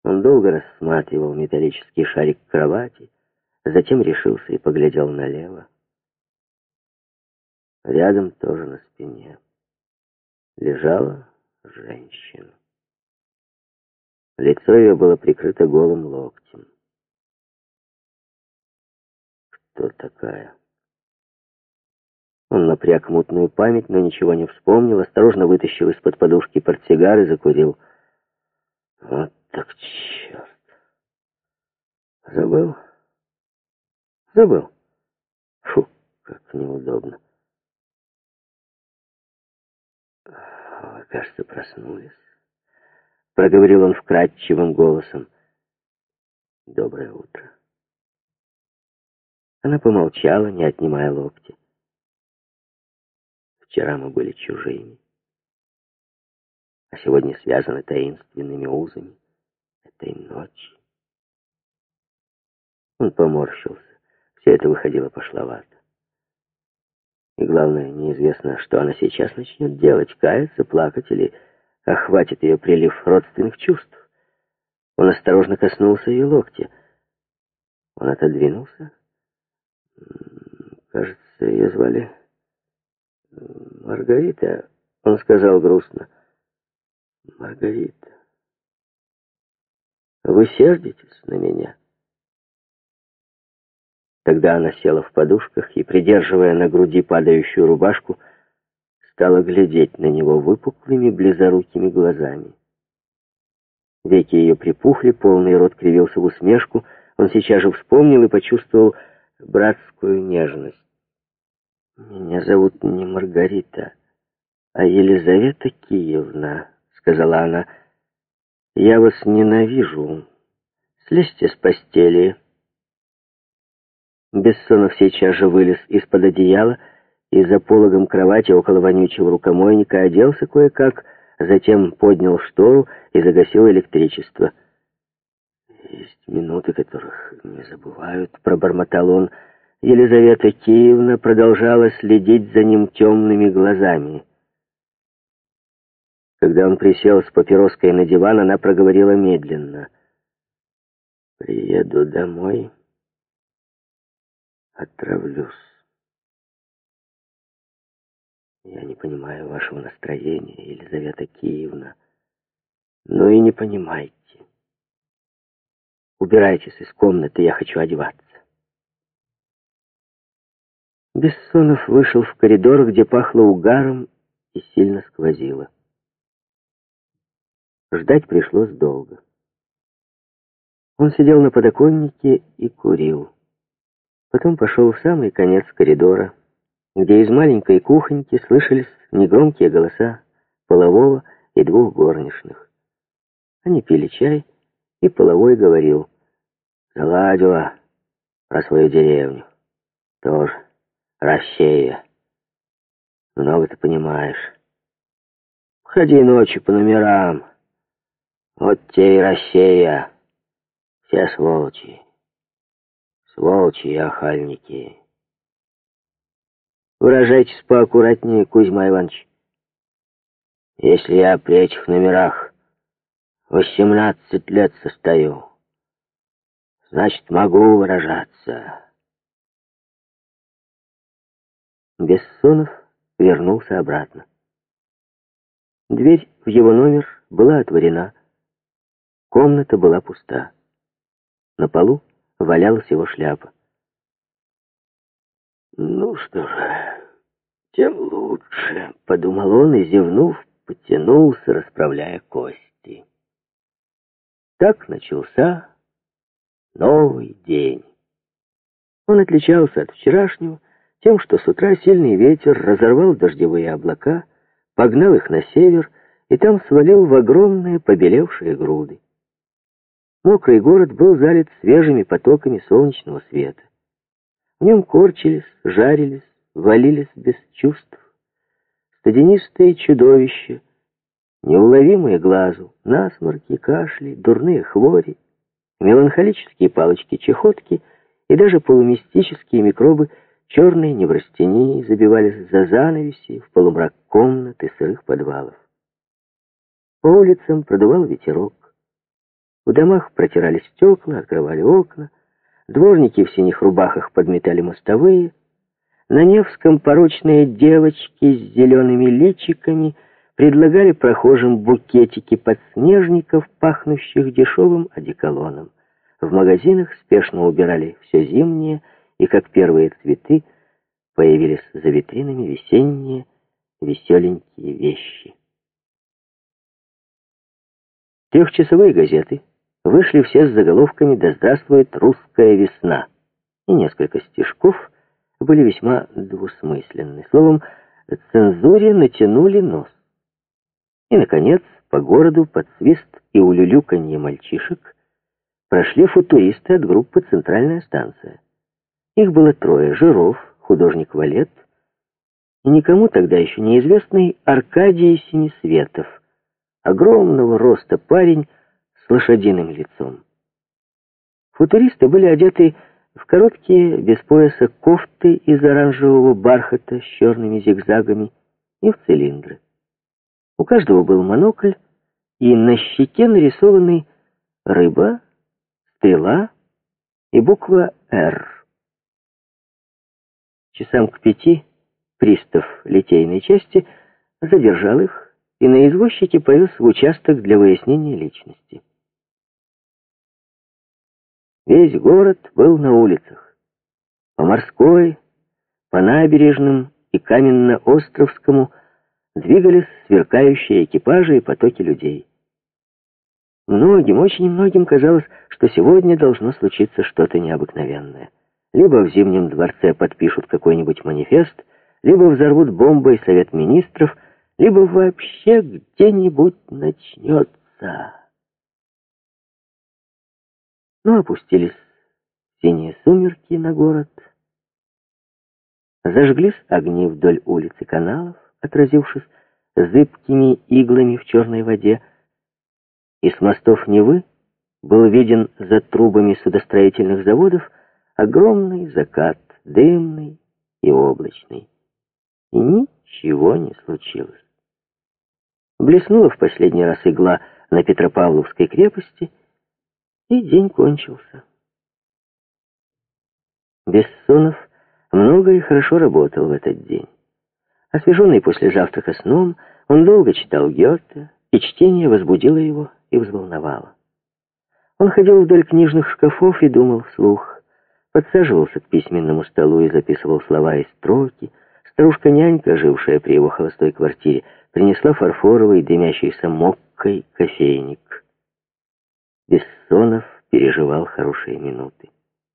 Он долго рассматривал металлический шарик кровати, затем решился и поглядел налево. Рядом, тоже на спине, лежала женщина. Лицо ее было прикрыто голым локтем. Кто такая? Он напряг мутную память, но ничего не вспомнил, осторожно вытащил из-под подушки портсигар и закурил. Вот так черт. Забыл. Фу, как неудобно. Вы, кажется, проснулись. Проговорил он вкрадчивым голосом. Доброе утро. Она помолчала, не отнимая локти. Вчера мы были чужими, а сегодня связаны таинственными узами этой ночи. Он поморщился. Все это выходило пошловато. И главное, неизвестно, что она сейчас начнет делать, каяться, плакать или охватит ее прилив родственных чувств. Он осторожно коснулся ее локтя. Он отодвинулся. Кажется, ее звали Маргарита. Он сказал грустно. Маргарита, вы сердитесь на меня? Тогда она села в подушках и, придерживая на груди падающую рубашку, стала глядеть на него выпуклыми, близорукими глазами. Веки ее припухли, полный рот кривился в усмешку. Он сейчас же вспомнил и почувствовал братскую нежность. «Меня зовут не Маргарита, а Елизавета Киевна», — сказала она. «Я вас ненавижу. Слезьте с постели». Бессонов сейчас же вылез из-под одеяла и за пологом кровати около вонючего рукомойника оделся кое-как, затем поднял штору и загасил электричество. «Есть минуты, которых не забывают», — пробормотал он. Елизавета Киевна продолжала следить за ним темными глазами. Когда он присел с папироской на диван, она проговорила медленно. «Приеду домой, отравлюсь. Я не понимаю вашего настроения, Елизавета Киевна. Но и не понимайте. Убирайтесь из комнаты, я хочу одеваться». Бессонов вышел в коридор, где пахло угаром и сильно сквозило. Ждать пришлось долго. Он сидел на подоконнике и курил. Потом пошел в самый конец коридора, где из маленькой кухоньки слышались негромкие голоса полового и двух горничных. Они пили чай, и половой говорил: «Заладила про свою деревню. Тоже Россия. Много ты понимаешь. Ходи ночью по номерам. Вот те и Россия. Все сволочи. Сволочи и охальники. Выражайтесь поаккуратнее, Кузьма Иванович. Если я при этих номерах 18 лет состою, значит, могу выражаться». Бессонов вернулся обратно. Дверь в его номер была отворена. Комната была пуста. На полу валялась его шляпа. «Ну что же, тем лучше», — подумал он и, зевнув, потянулся, расправляя кости. Так начался новый день. Он отличался от вчерашнего тем, что с утра сильный ветер разорвал дождевые облака, погнал их на север и там свалил в огромные побелевшие груды. Мокрый город был залит свежими потоками солнечного света. В нем корчились, жарились, валились без чувств студенистые чудовища, неуловимые глазу, насморки, кашли, дурные хвори, меланхолические палочки-чехотки и даже полумистические микробы черной неврастении забивались за занавеси в полумрак комнат и сырых подвалов. По улицам продувал ветерок. В домах протирали стекла, открывали окна, дворники в синих рубахах подметали мостовые. На Невском порочные девочки с зелеными личиками предлагали прохожим букетики подснежников, пахнущих дешевым одеколоном. В магазинах спешно убирали все зимнее, и, как первые цветы, появились за витринами весенние веселенькие вещи. Трехчасовые газеты вышли все с заголовками «Да здравствует русская весна», и несколько стишков были весьма двусмысленны. Словом, цензуре натянули нос. И, наконец, по городу под свист и улюлюканье мальчишек прошли футуристы от группы «Центральная станция». Их было трое: Жиров, художник Валет, и никому тогда еще неизвестный Аркадий Синесветов, огромного роста парень с лошадиным лицом. Футуристы были одеты в короткие, без пояса кофты из оранжевого бархата с черными зигзагами и в цилиндры. У каждого был монокль, и на щеке нарисованы рыба, стрела и буква «Р». Часам к 5 пристав литейной части задержал их и на извозчике повез в участок для выяснения личности. Весь город был на улицах. По Морской, по Набережным и Каменно-Островскому двигались сверкающие экипажи и потоки людей. Многим, очень многим казалось, что сегодня должно случиться что-то необыкновенное. Либо в Зимнем дворце подпишут какой-нибудь манифест, либо взорвут бомбой Совет Министров, либо вообще где-нибудь начнется. Но опустились синие сумерки на город. Зажглись огни вдоль улиц и каналов, отразившись зыбкими иглами в черной воде, и с мостов Невы был виден за трубами судостроительных заводов огромный закат, дымный и облачный. И ничего не случилось. Блеснула в последний раз игла на Петропавловской крепости, и день кончился. Бессонов много и хорошо работал в этот день. Освеженный после завтрака сном, он долго читал Гёте, и чтение возбудило его и взволновало. Он ходил вдоль книжных шкафов и думал вслух, подсаживался к письменному столу и записывал слова и строки. Старушка-нянька, жившая при его холостой квартире, принесла фарфоровый, дымящийся моккой кофейник. Бессонов переживал хорошие минуты.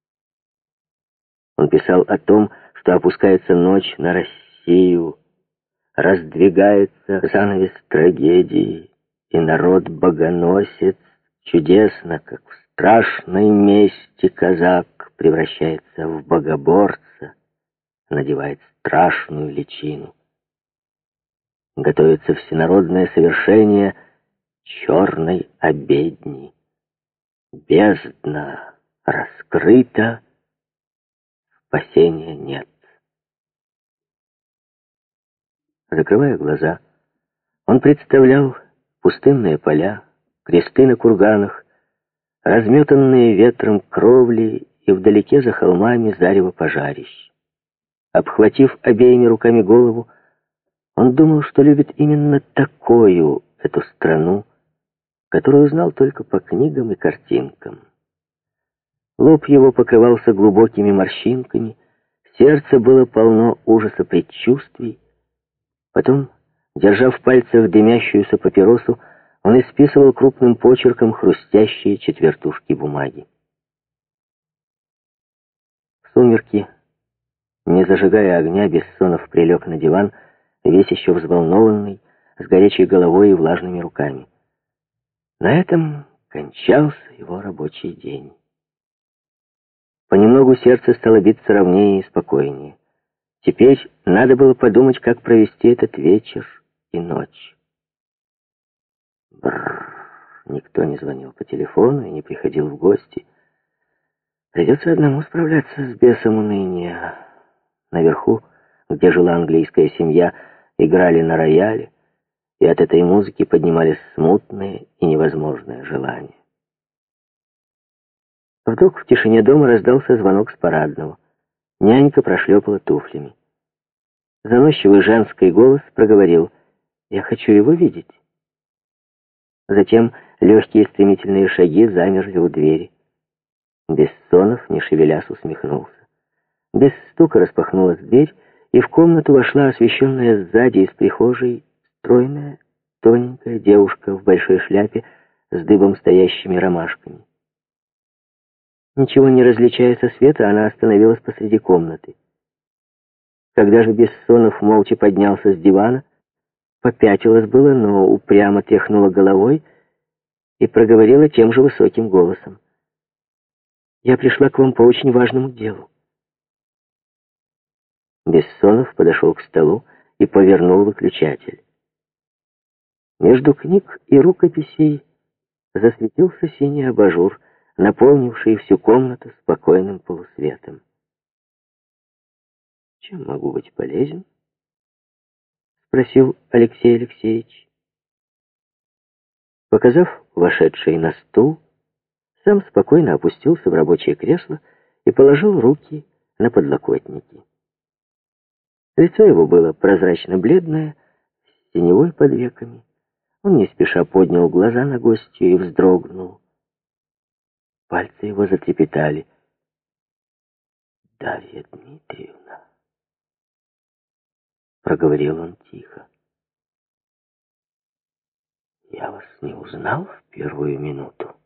Он писал о том, что опускается ночь на Россию, раздвигается занавес трагедии, и народ-богоносец чудесно, как в страшной мести казак, превращается в богоборца, надевает страшную личину. Готовится всенародное совершение черной обедни. Бездна раскрыта, спасения нет. Закрывая глаза, он представлял пустынные поля, кресты на курганах, разметанные ветром кровли и вдалеке за холмами зарево пожарищ. Обхватив обеими руками голову, он думал, что любит именно такую эту страну, которую знал только по книгам и картинкам. Лоб его покрывался глубокими морщинками, сердце было полно ужаса предчувствий. Потом, держа в пальцах дымящуюся папиросу, он исписывал крупным почерком хрустящие четвертушки бумаги. В сумерки, не зажигая огня, Бессонов прилег на диван, весь еще взволнованный, с горячей головой и влажными руками. На этом кончался его рабочий день. Понемногу сердце стало биться ровнее и спокойнее. Теперь надо было подумать, как провести этот вечер и ночь. Бррр. Никто не звонил по телефону и не приходил в гости. Придется одному справляться с бесом уныния. Наверху, где жила английская семья, играли на рояле, и от этой музыки поднимались смутные и невозможные желания. Вдруг в тишине дома раздался звонок с парадного. Нянька прошлепала туфлями. Заносчивый женский голос проговорил: «Я хочу его видеть». Затем легкие стремительные шаги замерли у двери. Бессонов, не шевелясь, усмехнулся. Без стука распахнулась дверь, и в комнату вошла освещенная сзади из прихожей стройная, тоненькая девушка в большой шляпе с дыбом стоящими ромашками. Ничего не различая со света, она остановилась посреди комнаты. Когда же Бессонов молча поднялся с дивана, попятилась было, но упрямо тряхнула головой и проговорила тем же высоким голосом: «Я пришла к вам по очень важному делу». Бессонов подошел к столу и повернул выключатель. Между книг и рукописей засветился синий абажур, наполнивший всю комнату спокойным полусветом. «Чем могу быть полезен?» — спросил Алексей Алексеевич. Показав вошедший на стул, сам спокойно опустился в рабочее кресло и положил руки на подлокотники. Лицо его было прозрачно-бледное, с синевой под веками. Он не спеша поднял глаза на гостью и вздрогнул. Пальцы его затрепетали. «Дарья Дмитриевна», — проговорил он тихо, — «я вас не узнал в первую минуту».